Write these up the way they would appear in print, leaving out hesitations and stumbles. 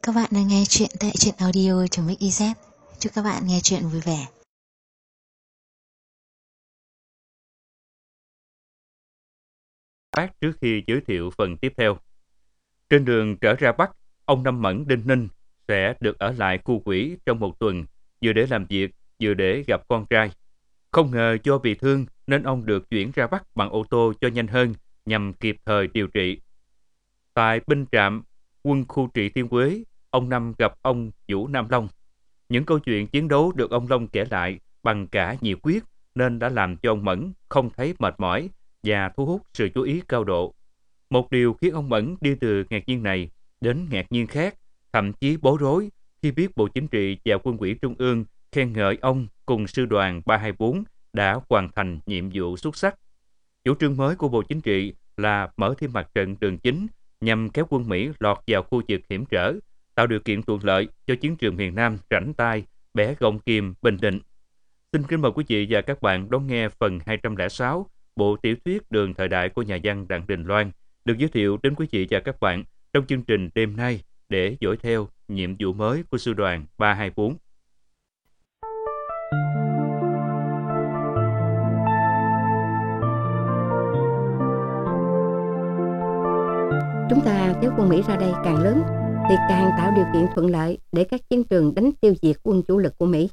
Các bạn đang nghe chuyện tại truyện audio.mix.iz. Chúc các bạn nghe chuyện vui vẻ. Trước khi giới thiệu phần tiếp theo. Trên đường trở ra Bắc, ông Năm Mẫn Đinh Ninh sẽ được ở lại khu quỹ trong một tuần, vừa để làm việc, vừa để gặp con trai. Không ngờ do bị thương nên ông được chuyển ra Bắc bằng ô tô cho nhanh hơn nhằm kịp thời điều trị. Tại binh trạm quân khu trị Thiên Quế, ông Năm gặp ông Vũ Nam Long. Những câu chuyện chiến đấu được ông Long kể lại bằng cả nhiệt huyết nên đã làm cho ông Mẫn không thấy mệt mỏi và thu hút sự chú ý cao độ. Một điều khiến ông Mẫn đi từ ngạc nhiên này đến ngạc nhiên khác, thậm chí bối rối khi biết Bộ Chính trị và Quân ủy Trung ương khen ngợi ông cùng sư đoàn 324 đã hoàn thành nhiệm vụ xuất sắc. Chủ trương mới của Bộ Chính trị là mở thêm mặt trận đường chính nhằm kéo quân Mỹ lọt vào khu vực hiểm trở, tạo điều kiện thuận lợi cho chiến trường miền Nam rảnh tay, bẻ gông kim, Bình Định. Xin kính mời quý vị và các bạn đón nghe phần 206 bộ tiểu thuyết Đường thời đại của nhà văn Đặng Đình Loan được giới thiệu đến quý vị và các bạn trong chương trình đêm nay để dõi theo nhiệm vụ mới của sư đoàn 324. Chúng ta kéo quân Mỹ ra đây càng lớn thì càng tạo điều kiện thuận lợi để các chiến trường đánh tiêu diệt quân chủ lực của Mỹ.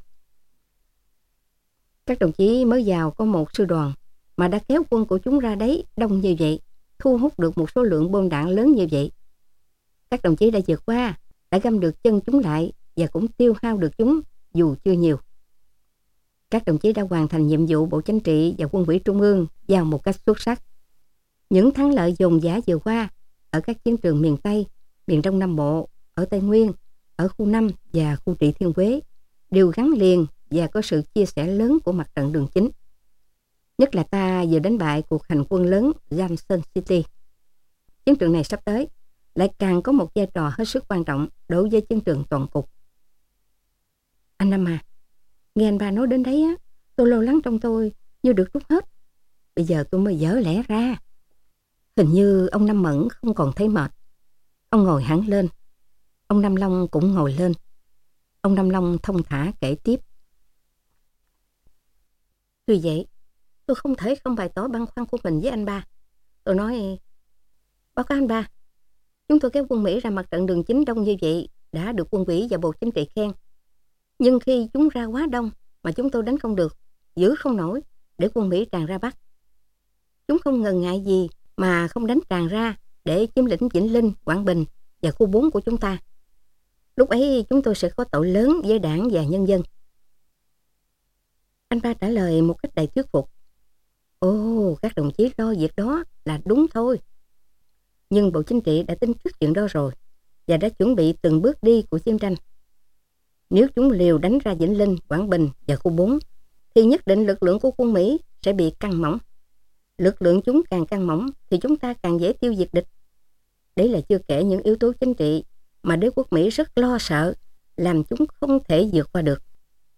Các đồng chí mới vào có một sư đoàn mà đã kéo quân của chúng ra đấy đông như vậy, thu hút được một số lượng bom đạn lớn như vậy. Các đồng chí đã vượt qua, đã găm được chân chúng lại và cũng tiêu hao được chúng dù chưa nhiều. Các đồng chí đã hoàn thành nhiệm vụ Bộ Chính trị và Quân ủy Trung ương vào một cách xuất sắc. Những thắng lợi dồn dã vừa qua ở các chiến trường miền Tây, miền Đông Nam Bộ, ở Tây Nguyên, ở khu 5 và khu trị Thiên Quế đều gắn liền và có sự chia sẻ lớn của mặt trận đường chính. Nhất là ta vừa đánh bại cuộc hành quân lớn Johnson City. Chiến trường này sắp tới lại càng có một vai trò hết sức quan trọng đối với chiến trường toàn cục. Anh Năm à, nghe anh ba nói đến đấy á, tôi lo lắng trong tôi như được trút hết. Bây giờ tôi mới vỡ lẽ ra. Hình như ông Năm Mẫn không còn thấy mệt. Ông ngồi hẳn lên. Ông Năm Long cũng ngồi lên. Ông Năm Long thông thả kể tiếp. Tuy vậy, tôi không thể không bày tỏ băn khoăn của mình với anh ba. Tôi nói, báo cáo anh ba, chúng tôi kéo quân Mỹ ra mặt trận đường chính đông như vậy đã được Quân ủy và Bộ Chính trị khen. Nhưng khi chúng ra quá đông mà chúng tôi đánh không được, giữ không nổi để quân Mỹ tràn ra Bắc. Chúng không ngần ngại gì mà không đánh tràn ra để chiếm lĩnh Vĩnh Linh, Quảng Bình và khu 4 của chúng ta. Lúc ấy chúng tôi sẽ có tội lớn với đảng và nhân dân. Anh ba trả lời một cách đầy thuyết phục. Ồ, các đồng chí lo việc đó là đúng thôi. Nhưng Bộ Chính trị đã tính trước chuyện đó rồi và đã chuẩn bị từng bước đi của chiến tranh. Nếu chúng liều đánh ra Vĩnh Linh, Quảng Bình và khu 4 thì nhất định lực lượng của quân Mỹ sẽ bị căng mỏng. Lực lượng chúng càng căng mỏng thì chúng ta càng dễ tiêu diệt địch. Đấy là chưa kể những yếu tố chính trị mà đế quốc Mỹ rất lo sợ, làm chúng không thể vượt qua được.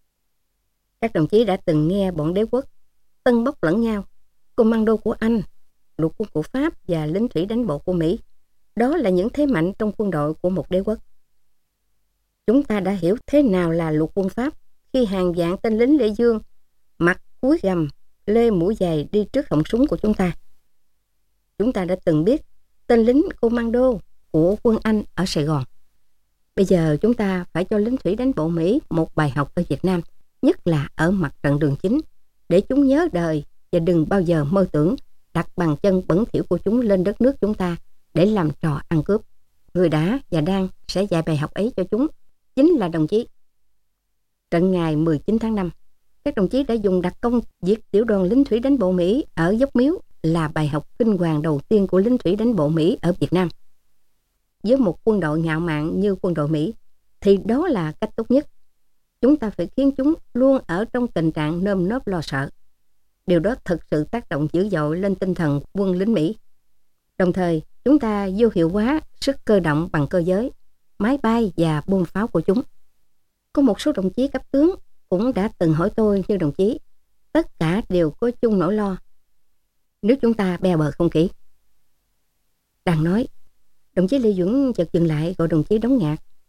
Các đồng chí đã từng nghe bọn đế quốc tân bốc lẫn nhau, commando của Anh, lục quân của Pháp và lính thủy đánh bộ của Mỹ. Đó là những thế mạnh trong quân đội của một đế quốc. Chúng ta đã hiểu thế nào là lục quân Pháp khi hàng vạn tên lính Lê Dương mặc cúi gầm, lê mũi dài đi trước họng súng của chúng ta. Chúng ta đã từng biết tên lính commando của quân Anh ở Sài Gòn. Bây giờ chúng ta phải cho lính thủy đánh bộ Mỹ một bài học ở Việt Nam, nhất là ở mặt trận đường chính, để chúng nhớ đời và đừng bao giờ mơ tưởng đặt bàn chân bẩn thỉu của chúng lên đất nước chúng ta để làm trò ăn cướp. Người đã và đang sẽ dạy bài học ấy cho chúng chính là đồng chí. Trận ngày 19 tháng 5, các đồng chí đã dùng đặc công diệt tiểu đoàn lính thủy đánh bộ Mỹ ở Dốc Miếu là bài học kinh hoàng đầu tiên của lính thủy đánh bộ Mỹ ở Việt Nam. Với một quân đội ngạo mạn như quân đội Mỹ thì đó là cách tốt nhất. Chúng ta phải khiến chúng luôn ở trong tình trạng nơm nớp lo sợ. Điều đó thực sự tác động dữ dội lên tinh thần quân lính Mỹ. Đồng thời, chúng ta vô hiệu hóa sức cơ động bằng cơ giới, máy bay và bom pháo của chúng. Có một số đồng chí cấp tướng cũng đã từng hỏi tôi như đồng chí, tất cả đều có chung nỗi lo nếu chúng ta bè bờ không kỹ. Đang nói, đồng chí Lê Duẩn chợt dừng lại gọi đồng chí Đống Ngạc.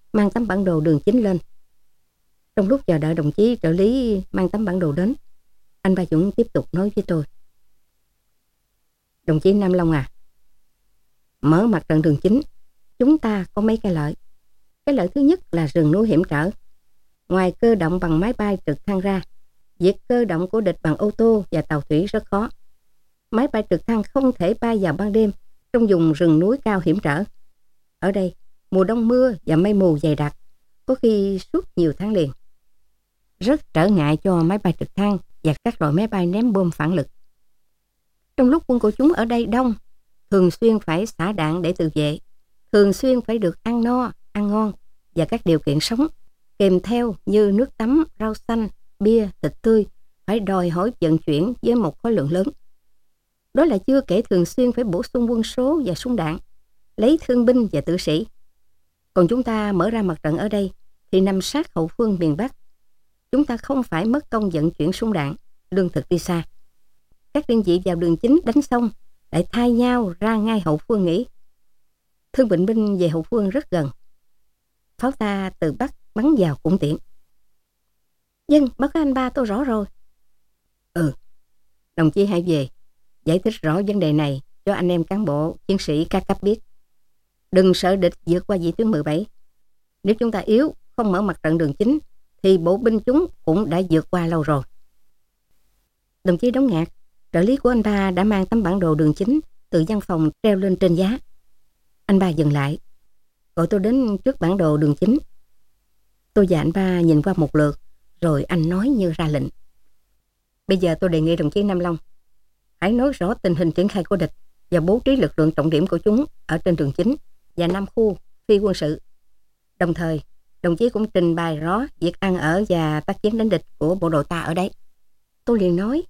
mang tấm bản đồ đường chính lên. Trong lúc chờ đợi đồng chí trợ lý mang tấm bản đồ đến, anh Ba Dũng tiếp tục nói với tôi. Đồng chí Nam Long à, mở mặt trận đường chính, chúng ta có mấy cái lợi. Cái lợi thứ nhất là rừng núi hiểm trở. Ngoài cơ động bằng máy bay trực thăng ra, việc cơ động của địch bằng ô tô và tàu thủy rất khó. Máy bay trực thăng không thể bay vào ban đêm trong vùng rừng núi cao hiểm trở. Ở đây, mùa đông mưa và mây mù dày đặc, có khi suốt nhiều tháng liền. Rất trở ngại cho máy bay trực thăng và các loại máy bay ném bom phản lực. Trong lúc quân của chúng ở đây đông, thường xuyên phải xả đạn để tự vệ, thường xuyên phải được ăn no, ăn ngon và các điều kiện sống kèm theo như nước tắm, rau xanh, bia, thịt tươi phải đòi hỏi vận chuyển với một khối lượng lớn. Đó là chưa kể thường xuyên phải bổ sung quân số và súng đạn, lấy thương binh và tử sĩ. Còn chúng ta mở ra mặt trận ở đây thì nằm sát hậu phương miền Bắc. Chúng ta không phải mất công vận chuyển súng đạn, lương thực đi xa. Các đơn vị vào đường chính đánh xong lại thay nhau ra ngay hậu phương nghỉ. Thương bệnh binh về hậu phương rất gần. Pháo ta từ Bắc bắn vào cũng tiện. Dân, báo cáo anh Ba, tôi rõ rồi. Đồng chí hãy về giải thích rõ vấn đề này cho anh em cán bộ, chiến sĩ các cấp biết. Đừng sợ địch vượt qua vị tuyến 17. Nếu chúng ta yếu, không mở mặt trận đường chính, thì bộ binh chúng cũng đã vượt qua lâu rồi. Đồng chí Đống Ngạc, trợ lý của anh Ba đã mang tấm bản đồ đường chính từ văn phòng treo lên trên giá. Anh Ba dừng lại, gọi tôi đến trước bản đồ đường chính. Tôi và anh Ba nhìn qua một lượt, rồi anh nói như ra lệnh. Bây giờ tôi đề nghị đồng chí Nam Long, hãy nói rõ tình hình triển khai của địch và bố trí lực lượng trọng điểm của chúng ở trên đường chính và 5 khu phi quân sự. Đồng thời, đồng chí cũng trình bày rõ việc ăn ở và tác chiến đánh địch của bộ đội ta ở đấy. Tôi liền nói,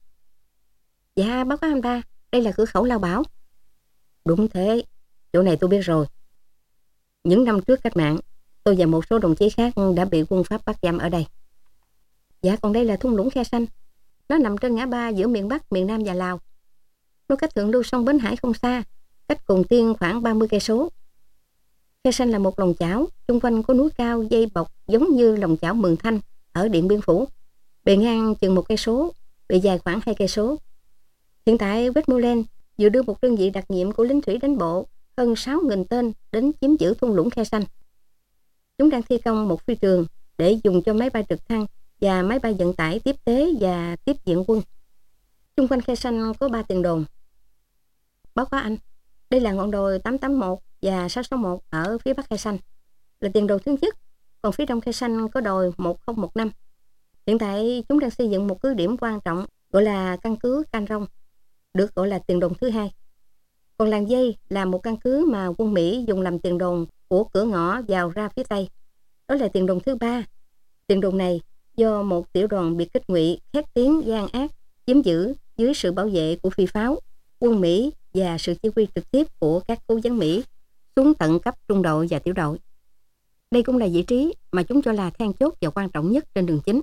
dạ báo cáo anh Ba, đây là cửa khẩu Lao Bảo. Đúng thế, chỗ này tôi biết rồi. Những năm trước cách mạng, tôi và một số đồng chí khác đã bị quân Pháp bắt giam ở đây. Dạ, còn đây là thung lũng Khe Xanh. Nó nằm trên ngã ba giữa miền Bắc, miền Nam và Lào. Nó cách thượng lưu sông Bến Hải không xa, cách Cồn Tiên khoảng 30 cây số. Khe Xanh là một lòng chảo, xung quanh có núi cao dây bọc giống như lòng chảo Mường Thanh ở Điện Biên Phủ. Bề ngang chừng 1 cây số, bề dài khoảng 2 cây số. Hiện tại Westmoreland vừa đưa một đơn vị đặc nhiệm của lính thủy đánh bộ hơn 6.000 tên đến chiếm giữ thung lũng Khe Xanh. Chúng đang thi công một phi trường để dùng cho máy bay trực thăng và máy bay vận tải tiếp tế và tiếp viện quân. Xung quanh Khe Xanh có 3 tiền đồn. Báo cáo anh, đây là ngọn đồi 881 và 661 ở phía bắc Khe Xanh, là tiền đồn thứ nhất, còn phía đông Khe Xanh có đồi 1015. Hiện tại chúng đang xây dựng một cứ điểm quan trọng gọi là căn cứ Cam Rông, được gọi là tiền đồn thứ hai. Còn làng Dây là một căn cứ mà quân Mỹ dùng làm tiền đồn của cửa ngõ vào ra phía tây, đó là tiền đồn thứ ba. Tiền đồn này do một tiểu đoàn biệt kích ngụy khét tiếng gian ác chiếm giữ dưới sự bảo vệ của phi pháo, quân Mỹ và sự chỉ huy trực tiếp của các cố vấn Mỹ xuống tận cấp trung đội và tiểu đội. Đây cũng là vị trí mà chúng cho là then chốt và quan trọng nhất trên đường chính.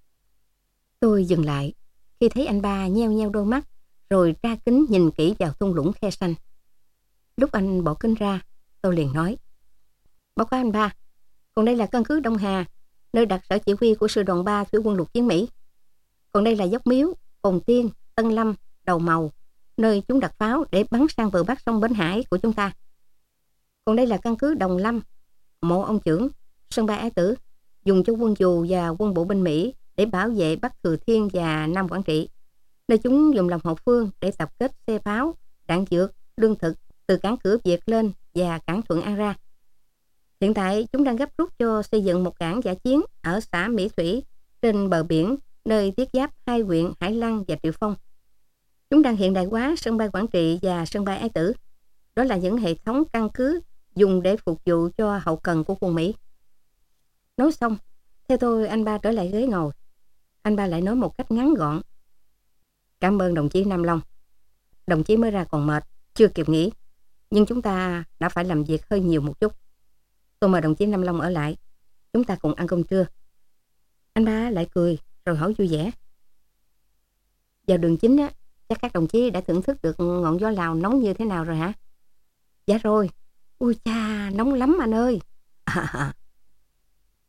Tôi dừng lại khi thấy anh Ba nheo nheo đôi mắt rồi ra kính nhìn kỹ vào thung lũng Khe Xanh. Lúc anh bỏ kính ra, tôi liền nói, báo cáo anh Ba, còn đây là căn cứ Đông Hà, nơi đặt sở chỉ huy của sư đoàn 3 thủy quân lục chiến Mỹ. Còn đây là dốc Miếu, Cồn Tiên, Tân Lâm, Đầu Màu, nơi chúng đặt pháo để bắn sang bờ bắc sông Bến Hải của chúng ta. Còn đây là căn cứ Đồng Lâm, mộ ông trưởng, sân bay Ái Tử, dùng cho quân dù và quân bộ binh Mỹ để bảo vệ Bắc Thừa Thiên và Nam Quảng Trị, nơi chúng dùng làm hậu phương để tập kết xe pháo, đạn dược, lương thực từ cảng Cửa Việt lên và cảng Thuận An ra. Hiện tại chúng đang gấp rút cho xây dựng một cảng dã chiến ở xã Mỹ Thủy trên bờ biển, nơi tiếp giáp 2 huyện Hải Lăng và Triệu Phong. Chúng đang hiện đại hóa sân bay Quảng Trị và sân bay Ái Tử. Đó là những hệ thống căn cứ dùng để phục vụ cho hậu cần của quân Mỹ. Nói xong, theo tôi anh Ba trở lại ghế ngồi. Anh Ba lại nói một cách ngắn gọn, cảm ơn đồng chí Nam Long. Đồng chí mới ra còn mệt, chưa kịp nghỉ, nhưng chúng ta đã phải làm việc hơi nhiều một chút. Tôi mời đồng chí Nam Long ở lại, chúng ta cùng ăn cơm trưa. Anh Ba lại cười rồi hỏi vui vẻ, vào đường chính á, chắc các đồng chí đã thưởng thức được ngọn gió Lào nóng như thế nào rồi hả? Dạ rồi. Ui cha, nóng lắm anh ơi.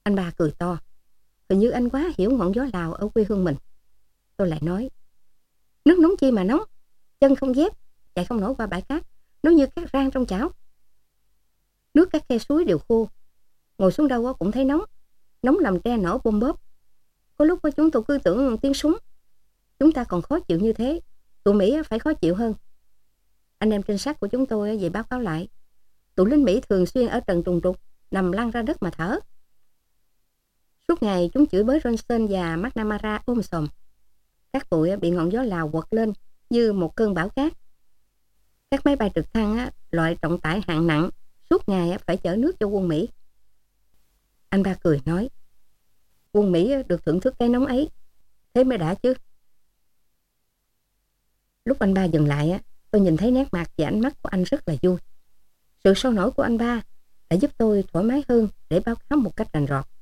Anh ba cười to. Hình như anh quá hiểu ngọn gió Lào ở quê hương mình. Tôi lại nói, nước nóng chi mà nóng, chân không dép, chạy không nổi qua bãi cát, nó như cát rang trong chảo. Nước các khe suối đều khô, ngồi xuống đâu cũng thấy nóng, nóng làm tre nổ bôm bóp. Có lúc chúng tôi cứ tưởng tiếng súng. Chúng ta còn khó chịu như thế, tụi Mỹ phải khó chịu hơn. Anh em trinh sát của chúng tôi về báo cáo lại, tụi lính Mỹ thường xuyên ở trần trùng trục, nằm lăn ra đất mà thở. Suốt ngày chúng chửi bới Johnson và McNamara sòm. Các bụi bị ngọn gió Lào quật lên như một cơn bão cát. Các máy bay trực thăng loại trọng tải hạng nặng suốt ngày phải chở nước cho quân Mỹ. Anh ba cười nói, quân Mỹ được thưởng thức cái nóng ấy, thế mới đã chứ. Lúc anh ba dừng lại, tôi nhìn thấy nét mặt và ánh mắt của anh rất là vui. Sự sôi nổi của anh ba đã giúp tôi thoải mái hơn để báo cáo một cách rành rọt.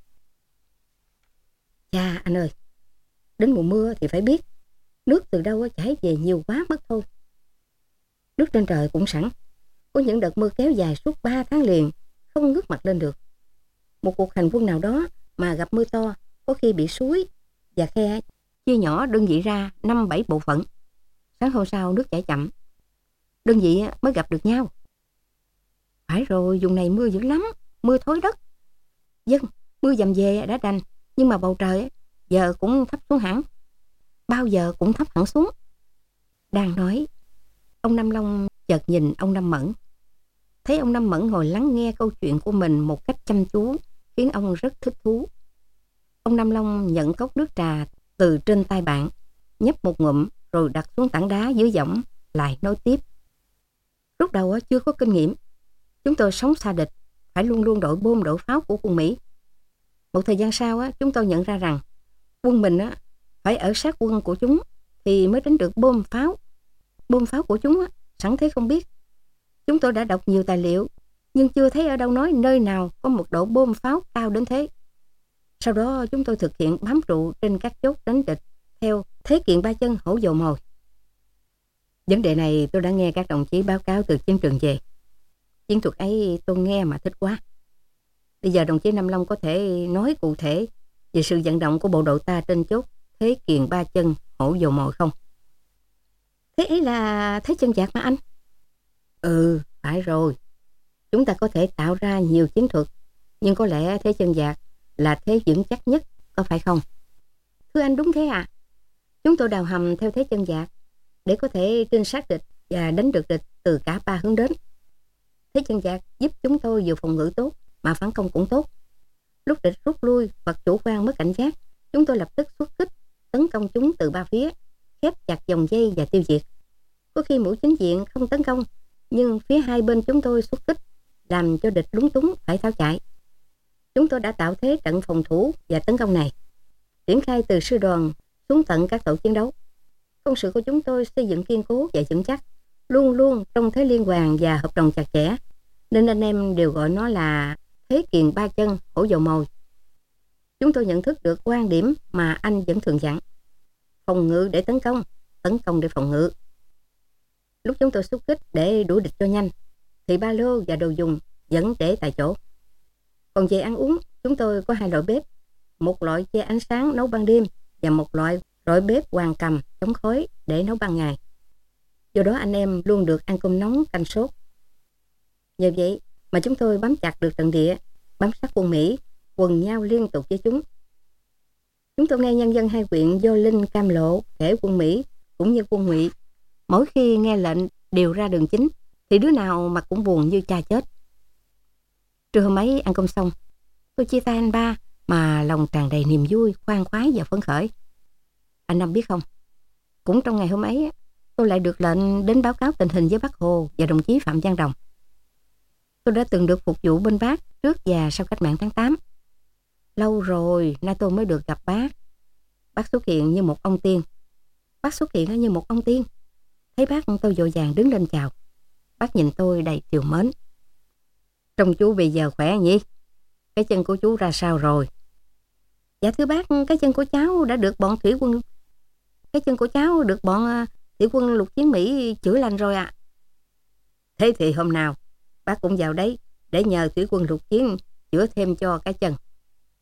Chà anh ơi, đến mùa mưa thì phải biết, nước từ đâu chảy về nhiều quá mất thôi. Nước trên trời cũng sẵn, có những đợt mưa kéo dài suốt 3 tháng liền, không ngước mặt lên được. Một cuộc hành quân nào đó mà gặp mưa to, có khi bị suối và khe chia nhỏ đơn vị ra 5-7 bộ phận. Sáng hôm sau nước chảy chậm, đơn vị mới gặp được nhau. Phải rồi, vùng này mưa dữ lắm, mưa thối đất. Dân, mưa dầm về đã đành, nhưng mà bầu trời giờ cũng thấp xuống hẳn. Bao giờ cũng thấp hẳn xuống. Đang nói, ông Năm Long chợt nhìn ông Năm Mẫn. Thấy ông Năm Mẫn ngồi lắng nghe câu chuyện của mình một cách chăm chú, khiến ông rất thích thú. Ông Năm Long nhận cốc nước trà từ trên tay bạn, nhấp một ngụm rồi đặt xuống tảng đá dưới võng, lại nói tiếp. Lúc đầu chưa có kinh nghiệm, chúng tôi sống xa địch, phải luôn luôn đội bom đội pháo của quân Mỹ. Một thời gian sau chúng tôi nhận ra rằng quân mình phải ở sát quân của chúng thì mới tránh được bom pháo. Bom pháo của chúng sẵn thế không biết. Chúng tôi đã đọc nhiều tài liệu, nhưng chưa thấy ở đâu nói nơi nào có một độ bom pháo cao đến thế. Sau đó chúng tôi thực hiện bám trụ trên các chốt đánh địch theo thế kiện ba chân hổ dầu mồi. Vấn đề này tôi đã nghe các đồng chí báo cáo từ chiến trường về. Chiến thuật ấy tôi nghe mà thích quá. Bây giờ đồng chí Nam Long có thể nói cụ thể về sự vận động của bộ đội ta trên chốt thế kiện ba chân hổ dầu mồi không? Thế ấy là thế chân vạc mà anh? Ừ, phải rồi. Chúng ta có thể tạo ra nhiều chiến thuật, nhưng có lẽ thế chân vạc là thế vững chắc nhất, có phải không? Thưa anh, đúng thế à? Chúng tôi đào hầm theo thế chân vạc để có thể trinh sát địch và đánh được địch từ cả 3 hướng đến. Thế chân vạc giúp chúng tôi vừa phòng ngự tốt mà phản công cũng tốt. Lúc địch rút lui hoặc chủ quan mất cảnh giác, chúng tôi lập tức xuất kích tấn công chúng từ 3 phía, khép chặt vòng dây và tiêu diệt. Có khi mũi chính diện không tấn công, nhưng phía hai bên chúng tôi xuất kích, làm cho địch lúng túng phải tháo chạy. Chúng tôi đã tạo thế trận phòng thủ và tấn công này, triển khai từ sư đoàn xuống tận các tổ chiến đấu. Công sự của chúng tôi xây dựng kiên cố và vững chắc, luôn luôn trong thế liên hoàn và hợp đồng chặt chẽ, nên anh em đều gọi nó là thế kiền ba chân hổ dầu mồi. Chúng tôi nhận thức được quan điểm mà anh vẫn thường dặn: phòng ngự để tấn công để phòng ngự. Lúc chúng tôi xuất kích để đuổi địch cho nhanh, thì ba lô và đồ dùng vẫn để tại chỗ. Còn về ăn uống, chúng tôi có 2 loại bếp, một loại che ánh sáng nấu ban đêm và một loại bếp hoàng cầm chống khói để nấu ban ngày. Do đó anh em luôn được ăn cơm nóng canh sốt. Nhờ vậy mà chúng tôi bám chặt được trận địa, bám sát quân Mỹ, quần nhau liên tục với chúng. Chúng tôi nghe nhân dân hai huyện Gio Linh, Cam Lộ kể quân Mỹ cũng như quân Ngụy, mỗi khi nghe lệnh điều ra đường chính thì đứa nào mặt cũng buồn như cha chết. Trưa hôm ấy ăn cơm xong, tôi chia tay anh ba mà lòng tràn đầy niềm vui, khoan khoái và phấn khởi. Anh Năm biết không, cũng trong ngày hôm ấy tôi lại được lệnh đến báo cáo tình hình với Bác Hồ và đồng chí Phạm Văn Đồng. Tôi đã từng được phục vụ bên Bác trước và sau cách mạng tháng 8. Lâu rồi nay tôi mới được gặp Bác. Bác xuất hiện như một ông tiên. Thấy Bác tôi vội vàng đứng lên chào. Bác nhìn tôi đầy trìu mến. Trông chú bây giờ khỏe nhỉ? Cái chân của chú ra sao rồi? Dạ thưa bác, cái chân của cháu được bọn thủy quân lục chiến Mỹ chữa lành rồi ạ. Thế thì hôm nào bác cũng vào đấy để nhờ thủy quân lục chiến chữa thêm cho cái chân.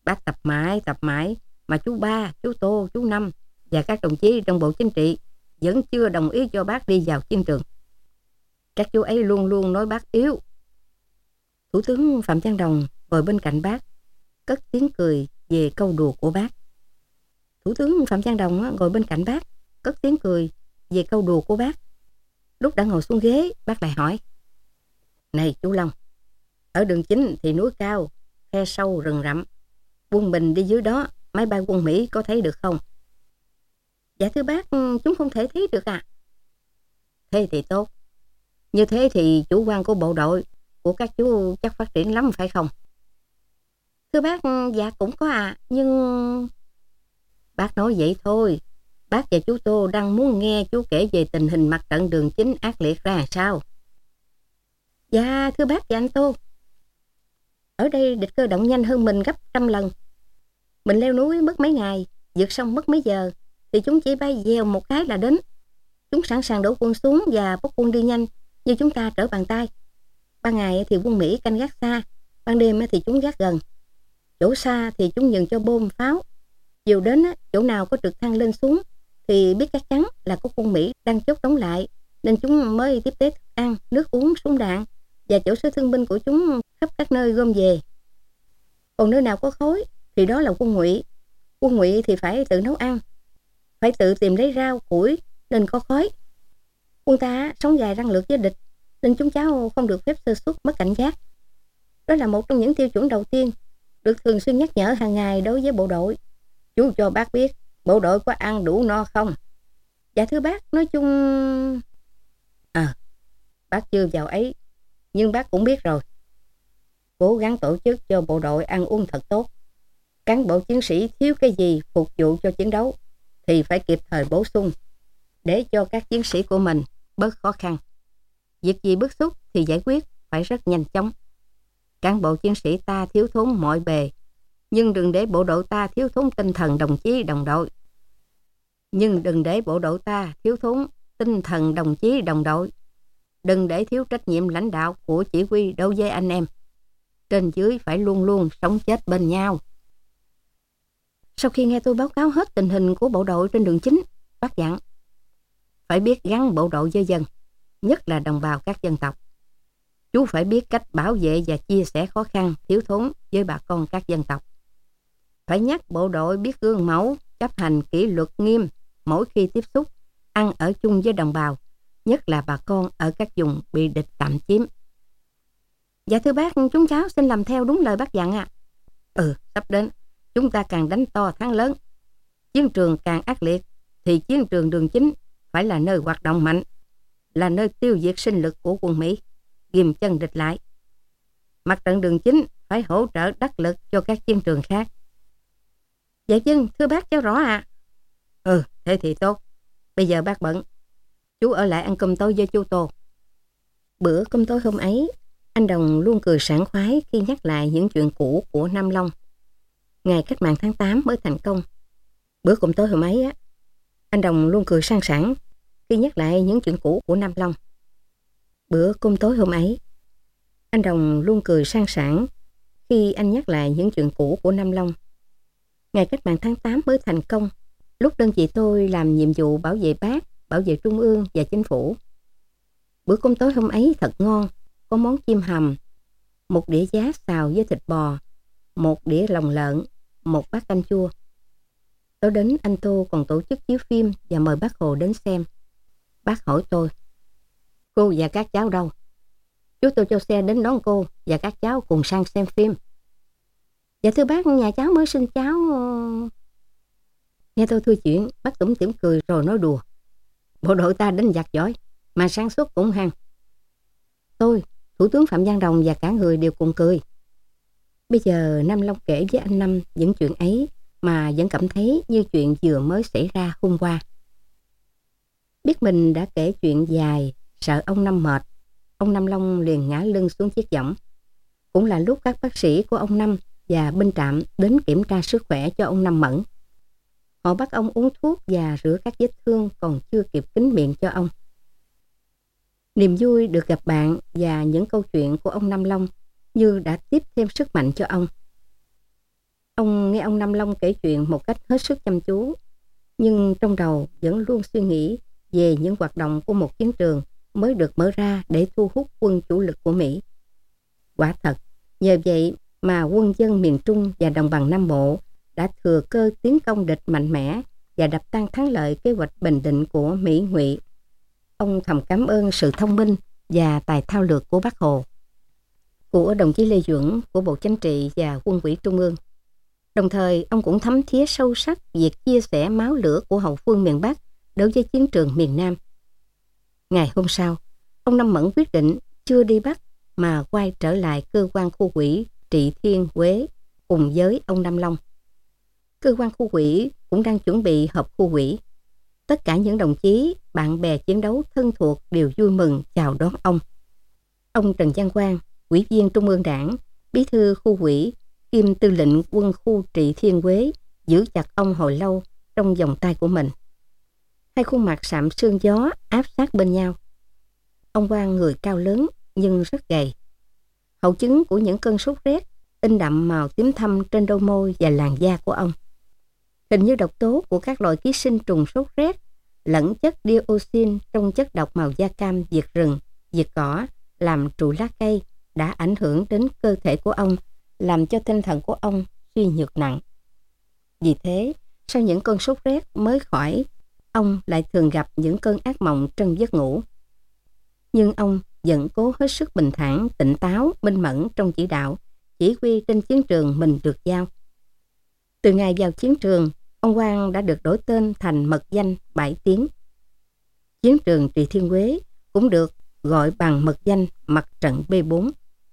Bác tập mãi mà chú Ba, chú Tô, chú Năm và các đồng chí trong Bộ Chính trị vẫn chưa đồng ý cho bác đi vào chiến trường. Các chú ấy luôn luôn nói bác yếu. Thủ tướng Phạm Văn Đồng ngồi bên cạnh bác, cất tiếng cười về câu đùa của bác. Thủ tướng Phạm Văn Đồng ngồi bên cạnh bác, cất tiếng cười về câu đùa của bác. Lúc đã ngồi xuống ghế, bác lại hỏi: Này chú Long, ở đường chính thì núi cao, khe sâu rừng rậm. Quân Bình đi dưới đó, máy bay quân Mỹ có thấy được không? Dạ thưa bác, chúng không thể thấy được ạ. Thế thì tốt. Như thế thì chủ quan của bộ đội của các chú chắc phát triển lắm phải không? Thưa bác, dạ cũng có ạ, nhưng... Bác nói vậy thôi. Bác và chú Tô đang muốn nghe chú kể về tình hình mặt trận đường chính ác liệt ra làm sao. Dạ thưa bác và anh Tô, ở đây địch cơ động nhanh hơn mình gấp 100 lần. Mình leo núi mất mấy ngày, vượt sông mất mấy giờ, thì chúng chỉ bay dèo một cái là đến. Chúng sẵn sàng đổ quân xuống và bốc quân đi nhanh, như chúng ta trở bàn tay. Ban ngày thì quân Mỹ canh gác xa, ban đêm thì chúng gác gần. Chỗ xa thì chúng nhường cho bom pháo. Chiều đến chỗ nào có trực thăng lên xuống thì biết chắc chắn là có quân Mỹ đang chốt đóng lại, nên chúng mới tiếp tế thức ăn, nước uống, súng đạn và chỗ sơ thương binh của chúng khắp các nơi gom về. Còn nơi nào có khói thì đó là quân Ngụy. Quân Ngụy thì phải tự nấu ăn, phải tự tìm lấy rau, củi nên có khói. Quân ta sống dài răng lược với địch, nên chúng cháu không được phép sơ suất, mất cảnh giác. Đó là một trong những tiêu chuẩn đầu tiên được thường xuyên nhắc nhở hàng ngày đối với bộ đội. Chú cho bác biết bộ đội có ăn đủ no không? Dạ thưa bác, nói chung... bác chưa vào ấy, nhưng bác cũng biết rồi. Cố gắng tổ chức cho bộ đội ăn uống thật tốt. Cán bộ chiến sĩ thiếu cái gì phục vụ cho chiến đấu thì phải kịp thời bổ sung, để cho các chiến sĩ của mình bớt khó khăn. Việc gì bức xúc thì giải quyết phải rất nhanh chóng. Cán bộ chiến sĩ ta thiếu thốn mọi bề, nhưng đừng để bộ đội ta thiếu thốn tinh thần đồng chí đồng đội. Đừng để thiếu trách nhiệm lãnh đạo của chỉ huy đối với anh em. Trên dưới phải luôn luôn sống chết bên nhau. Sau khi nghe tôi báo cáo hết tình hình của bộ đội trên đường chính, bác dặn phải biết gắn bộ đội với dân, nhất là đồng bào các dân tộc. Chú phải biết cách bảo vệ và chia sẻ khó khăn, thiếu thốn với bà con các dân tộc. Phải nhắc bộ đội biết gương mẫu, chấp hành kỷ luật nghiêm mỗi khi tiếp xúc, ăn ở chung với đồng bào, nhất là bà con ở các vùng bị địch tạm chiếm. Dạ thưa bác, chúng cháu xin làm theo đúng lời bác dặn ạ. Sắp đến, chúng ta càng đánh to thắng lớn. Chiến trường càng ác liệt, thì chiến trường đường chính phải là nơi hoạt động mạnh, là nơi tiêu diệt sinh lực của quân Mỹ, ghim chân địch lại. Mặt trận đường chính phải hỗ trợ đắc lực cho các chiến trường khác. Dạ vâng, thưa bác cháu rõ ạ. Thế thì tốt. Bây giờ bác bận, chú ở lại ăn cơm tối với chú Tô. Bữa cơm tối hôm ấy, anh Đồng luôn cười sảng khoái khi nhắc lại những chuyện cũ của Nam Long. Ngày cách mạng tháng 8 mới thành công. Bữa cơm tối hôm ấy anh Đồng luôn cười sang sảng khi nhắc lại những chuyện cũ của Nam Long. Bữa cơm tối hôm ấy, anh Đồng luôn cười sang sảng khi anh nhắc lại những chuyện cũ của Nam Long. Ngày cách mạng tháng 8 mới thành công, lúc đơn vị tôi làm nhiệm vụ bảo vệ Bác, bảo vệ Trung ương và Chính phủ. Bữa cơm tối hôm ấy thật ngon, có món chim hầm, một đĩa giá xào với thịt bò, một đĩa lòng lợn, một bát canh chua. Tối đến anh Tô còn tổ chức chiếu phim và mời bác Hồ đến xem. Bác hỏi tôi: Cô và các cháu đâu? Chú Tô cho xe đến đón cô và các cháu cùng sang xem phim. Dạ thưa bác, nhà cháu mới sinh cháu. Nghe tôi thưa chuyện, bác tủm tỉm cười rồi nói đùa: Bộ đội ta đánh giặc giỏi, mà sản xuất cũng hăng. Tôi, Thủ tướng Phạm Văn Đồng và cả người đều cùng cười. Bây giờ Nam Long kể với anh Năm những chuyện ấy mà vẫn cảm thấy như chuyện vừa mới xảy ra hôm qua. Biết mình đã kể chuyện dài, sợ ông Năm mệt, ông Năm Long liền ngã lưng xuống chiếc võng. Cũng là lúc các bác sĩ của ông Năm và binh trạm đến kiểm tra sức khỏe cho ông Năm Mẫn. Họ bắt ông uống thuốc và rửa các vết thương còn chưa kịp kín miệng cho ông. Niềm vui được gặp bạn và những câu chuyện của ông Năm Long như đã tiếp thêm sức mạnh cho ông. Ông nghe ông Năm Long kể chuyện một cách hết sức chăm chú, nhưng trong đầu vẫn luôn suy nghĩ về những hoạt động của một chiến trường mới được mở ra để thu hút quân chủ lực của Mỹ. Quả thật, nhờ vậy mà quân dân miền Trung và đồng bằng Nam Bộ đã thừa cơ tiến công địch mạnh mẽ và đập tan thắng lợi kế hoạch bình định của Mỹ Ngụy. Ông thầm cảm ơn sự thông minh và tài thao lược của Bác Hồ, của đồng chí Lê Duẩn, của Bộ Chính trị và Quân ủy Trung ương. Đồng thời, ông cũng thấm thía sâu sắc việc chia sẻ máu lửa của hậu phương miền Bắc đối với chiến trường miền Nam. Ngày hôm sau, ông Năm Mẫn quyết định chưa đi Bắc mà quay trở lại cơ quan khu ủy Trị Thiên Huế cùng với ông Năm Long. Cơ quan khu ủy cũng đang chuẩn bị họp khu ủy. Tất cả những đồng chí, bạn bè chiến đấu thân thuộc đều vui mừng chào đón ông. Ông Trần Văn Quang, Ủy viên Trung ương Đảng, Bí thư khu ủy, kiêm tư lệnh quân khu Trị Thiên Huế, giữ chặt ông hồi lâu trong vòng tay của mình. Hai khuôn mặt sạm sương gió áp sát bên nhau. Ông Quang người cao lớn nhưng rất gầy. Hậu chứng của những cơn sốt rét in đậm màu tím thâm trên đôi môi và làn da của ông. Hình như độc tố của các loại ký sinh trùng sốt rét lẫn chất dioxin trong chất độc màu da cam diệt rừng, diệt cỏ, làm trụ lá cây đã ảnh hưởng đến cơ thể của ông, làm cho tinh thần của ông suy nhược nặng. Vì thế, sau những cơn sốt rét mới khỏi, ông lại thường gặp những cơn ác mộng trong giấc ngủ. Nhưng ông vẫn cố hết sức bình thản, tỉnh táo, minh mẫn trong chỉ đạo, chỉ huy trên chiến trường mình được giao. Từ ngày vào chiến trường, ông Quang đã được đổi tên thành mật danh 7 tiếng. Chiến trường Trị Thiên Huế cũng được gọi bằng mật danh Mặt trận B4.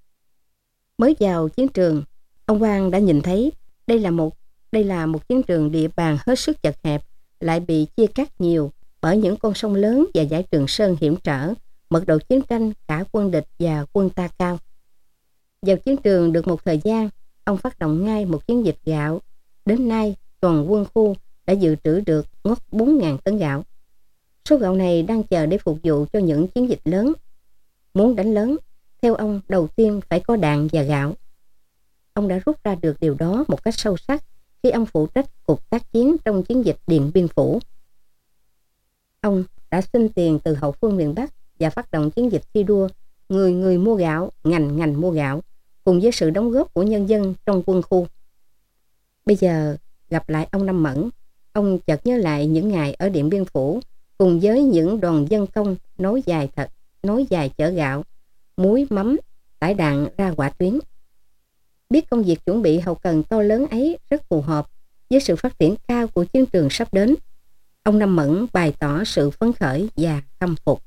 Mới vào chiến trường, ông Quang đã nhìn thấy đây là một chiến trường địa bàn hết sức chật hẹp, lại bị chia cắt nhiều bởi những con sông lớn và dải Trường Sơn hiểm trở, mật độ chiến tranh cả quân địch và quân ta cao. Vào chiến trường được một thời gian, ông phát động ngay một chiến dịch gạo. Đến nay, toàn quân khu đã dự trữ được ngót 4.000 tấn gạo. Số gạo này đang chờ để phục vụ cho những chiến dịch lớn. Muốn đánh lớn, theo ông đầu tiên phải có đạn và gạo. Ông đã rút ra được điều đó một cách sâu sắc khi ông phụ trách cục tác chiến trong chiến dịch Điện Biên Phủ. Ông đã xin tiền từ hậu phương miền Bắc và phát động chiến dịch thi đua người người mua gạo, ngành ngành mua gạo, cùng với sự đóng góp của nhân dân trong quân khu. Bây giờ gặp lại ông Năm Mẫn, ông chợt nhớ lại những ngày ở Điện Biên Phủ cùng với những đoàn dân công nối dài chở gạo, muối, mắm, tải đạn ra hỏa tuyến. Biết công việc chuẩn bị hậu cần to lớn ấy rất phù hợp với sự phát triển cao của chiến trường sắp đến. Ông Năm Mẫn bày tỏ sự phấn khởi và khâm phục.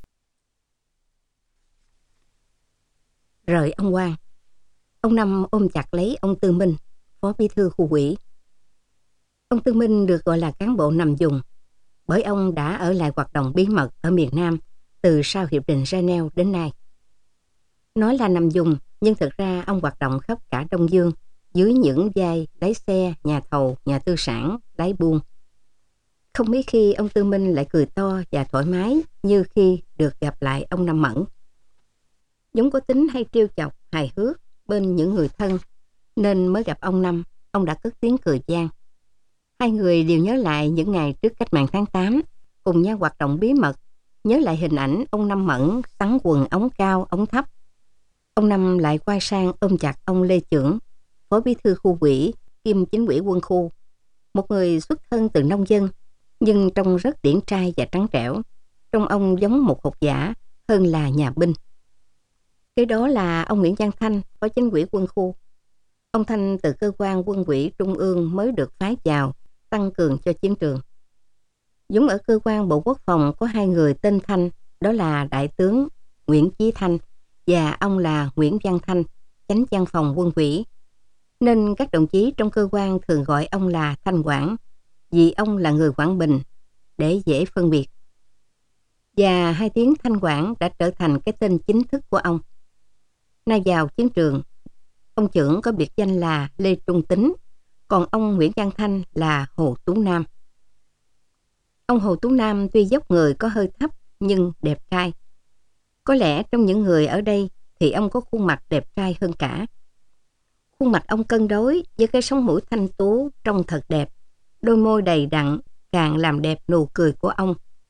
Rời ông Quang, ông Năm ôm chặt lấy ông Tư Minh, phó bí thư khu ủy. Ông Tư Minh được gọi là cán bộ nằm vùng bởi ông đã ở lại hoạt động bí mật ở miền Nam từ sau Hiệp định Geneva đến nay. Nói là nằm vùng, nhưng thực ra ông hoạt động khắp cả Đông Dương dưới những vai lái xe, nhà thầu, nhà tư sản, lái buôn. Không mấy khi ông Tư Minh lại cười to và thoải mái như khi được gặp lại ông Năm Mẫn. Giống có tính hay trêu chọc, hài hước bên những người thân, nên mới gặp ông Năm, ông đã cất tiếng cười vang. Hai người đều nhớ lại những ngày trước cách mạng tháng 8, cùng nhau hoạt động bí mật, nhớ lại hình ảnh ông Năm Mẫn xắn quần ống cao, ống thấp. Ông Năm lại quay sang ôm chặt ông Lê Chưởng, phó bí thư khu ủy, kiêm chính ủy quân khu, một người xuất thân từ nông dân, nhưng trông rất điển trai và trắng trẻo. Trông ông giống một học giả hơn là nhà binh. Cái đó là ông Nguyễn Văn Thanh, phó chính ủy quân khu. Ông Thanh từ cơ quan quân ủy trung ương mới được phái vào, tăng cường cho chiến trường. Giống ở cơ quan Bộ Quốc phòng có hai người tên Thanh, đó là Đại tướng Nguyễn Chí Thanh và ông là Nguyễn Văn Thanh, chánh văn phòng quân ủy. Nên các đồng chí trong cơ quan thường gọi ông là Thanh Quảng, vì ông là người Quảng Bình, để dễ phân biệt. Và hai tiếng Thanh Quảng đã trở thành cái tên chính thức của ông. Nay vào chiến trường, ông Chưởng có biệt danh là Lê Trung Tính, còn ông Nguyễn Văn Thanh là Hồ Tú Nam. Ông Hồ Tú Nam tuy dốc người có hơi thấp nhưng đẹp trai. Có lẽ trong những người ở đây thì ông có khuôn mặt đẹp trai hơn cả. Khuôn mặt ông cân đối với cái sống mũi thanh tú trông thật đẹp. Đôi môi đầy đặn càng làm đẹp nụ cười của ông.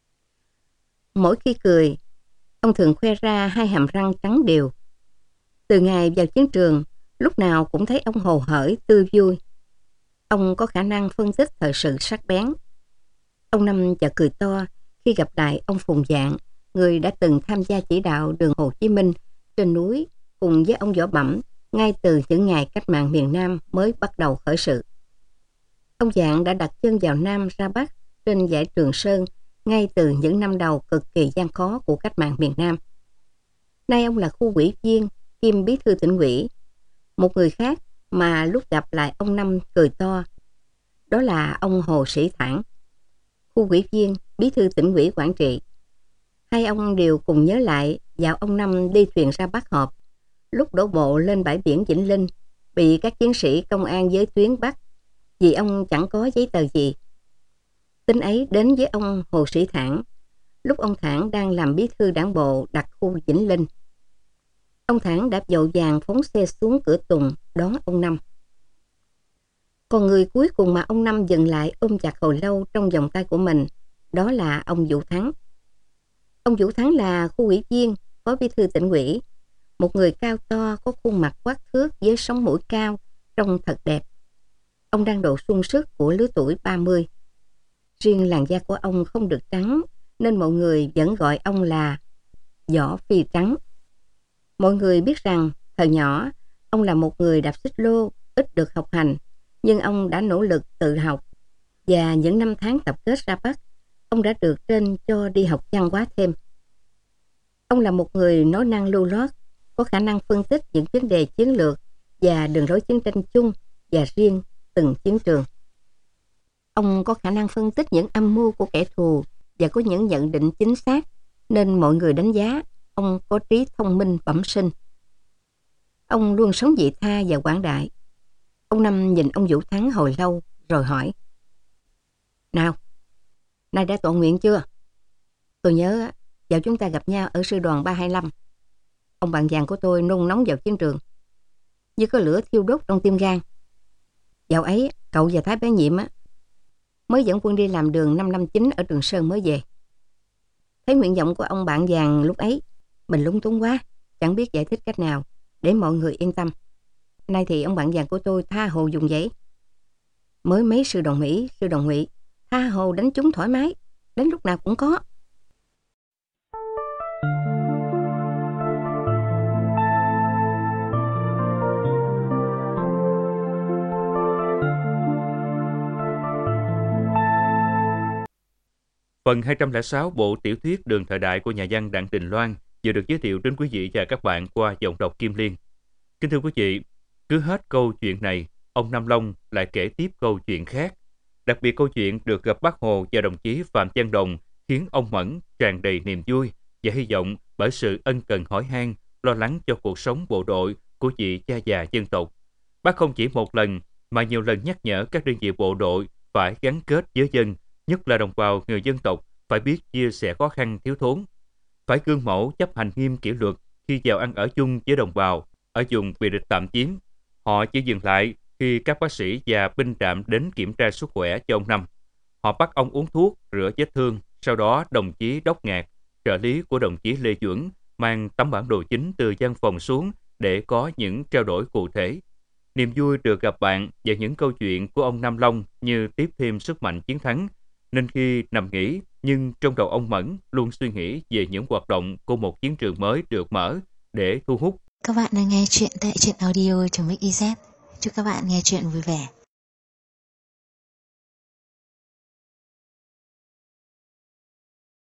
Mỗi khi cười, ông thường khoe ra hai hàm răng trắng đều. Từ ngày vào chiến trường, lúc nào cũng thấy ông hồ hởi, tươi vui. Ông có khả năng phân tích thời sự sắc bén. Ông Năm chợt cười to khi gặp lại ông Phùng Dạng, người đã từng tham gia chỉ đạo đường Hồ Chí Minh trên núi cùng với ông Võ Bẩm ngay từ những ngày cách mạng miền Nam mới bắt đầu khởi sự. Ông Dạng đã đặt chân vào Nam ra Bắc trên dãy Trường Sơn ngay từ những năm đầu cực kỳ gian khó của cách mạng miền Nam. Nay ông là khu ủy viên kiêm bí thư tỉnh ủy. Một người khác mà lúc gặp lại ông Năm cười to, đó là ông Hồ Sĩ Thản, khu ủy viên bí thư tỉnh ủy Quảng Trị. Hai ông đều cùng nhớ lại dạo ông Năm đi thuyền ra Bắc họp, lúc đổ bộ lên bãi biển Vĩnh Linh, bị các chiến sĩ công an giới tuyến bắt vì ông chẳng có giấy tờ gì. Tin ấy đến với ông Hồ Sĩ Thản lúc ông Thản đang làm bí thư đảng bộ đặc khu Vĩnh Linh. Ông Thản đã vội vàng phóng xe xuống cửa Tùng đón ông Năm. Còn người cuối cùng mà ông Năm dừng lại ôm chặt hồi lâu trong vòng tay của mình, đó là ông Vũ Thắng. Ông Vũ Thắng là khu ủy viên, phó bí thư tỉnh ủy, một người cao to có khuôn mặt quắc thước với sống mũi cao, trông thật đẹp. Ông đang độ sung sức của lứa tuổi 30. Riêng làn da của ông không được trắng, nên mọi người vẫn gọi ông là Võ Phi Trắng. Mọi người biết rằng, thời nhỏ, ông là một người đạp xích lô, ít được học hành, nhưng ông đã nỗ lực tự học. Và những năm tháng tập kết ra Bắc, ông đã được trên cho đi học văn hóa thêm. Ông là một người nói năng lưu loát, có khả năng phân tích những vấn đề chiến lược và đường lối chiến tranh chung và riêng từng chiến trường. Ông có khả năng phân tích những âm mưu của kẻ thù và có những nhận định chính xác, nên mọi người đánh giá ông có trí thông minh bẩm sinh. Ông luôn sống vị tha và quảng đại. Ông Năm nhìn ông Vũ Thắng hồi lâu rồi hỏi: "Nào, nay đã tọa nguyện chưa? Tôi nhớ dạo chúng ta gặp nhau ở sư đoàn 325. Ông bạn vàng của tôi nung nóng vào chiến trường, như có lửa thiêu đốt trong tim gan. Dạo ấy, cậu và Thái Bé Nhiệm mới dẫn quân đi làm đường 559 ở Trường Sơn mới về. Thấy nguyện vọng của ông bạn vàng lúc ấy, mình lúng túng quá, chẳng biết giải thích cách nào để mọi người yên tâm. Nay thì ông bạn vàng của tôi tha hồ dùng giấy. Mới mấy sư đoàn Mỹ, sư đoàn Ngụy, tha hồ đánh chúng thoải mái, đến lúc nào cũng có." Phần 206 bộ tiểu thuyết Đường Thời Đại của nhà văn Đặng Đình Loan vừa được giới thiệu đến quý vị và các bạn qua giọng đọc Kim Liên. Kính thưa quý vị, cứ hết câu chuyện này, ông Nam Long lại kể tiếp câu chuyện khác. Đặc biệt câu chuyện được gặp Bác Hồ và đồng chí Phạm Văn Đồng khiến ông Mẫn tràn đầy niềm vui và hy vọng bởi sự ân cần hỏi han, lo lắng cho cuộc sống bộ đội của vị cha già dân tộc. Bác không chỉ một lần mà nhiều lần nhắc nhở các đơn vị bộ đội phải gắn kết với dân, nhất là đồng bào người dân tộc, phải biết chia sẻ khó khăn thiếu thốn, phải gương mẫu chấp hành nghiêm kỷ luật khi vào ăn ở chung với đồng bào ở vùng bị địch tạm chiếm. Họ chỉ dừng lại khi các bác sĩ và binh trạm đến kiểm tra sức khỏe cho ông Năm. Họ bắt ông uống thuốc, rửa vết thương. Sau đó đồng chí Đốc Ngạc, trợ lý của đồng chí Lê Duẩn, mang tấm bản đồ chính từ văn phòng xuống để có những trao đổi cụ thể. Niềm vui được gặp bạn và những câu chuyện của ông Nam Long như tiếp thêm sức mạnh chiến thắng. Nên khi nằm nghỉ, nhưng trong đầu ông Mẫn luôn suy nghĩ về những hoạt động của một chiến trường mới được mở để thu hút. Các bạn đang nghe chuyện tại truyện audio.mix.iz. Chúc các bạn nghe chuyện vui vẻ.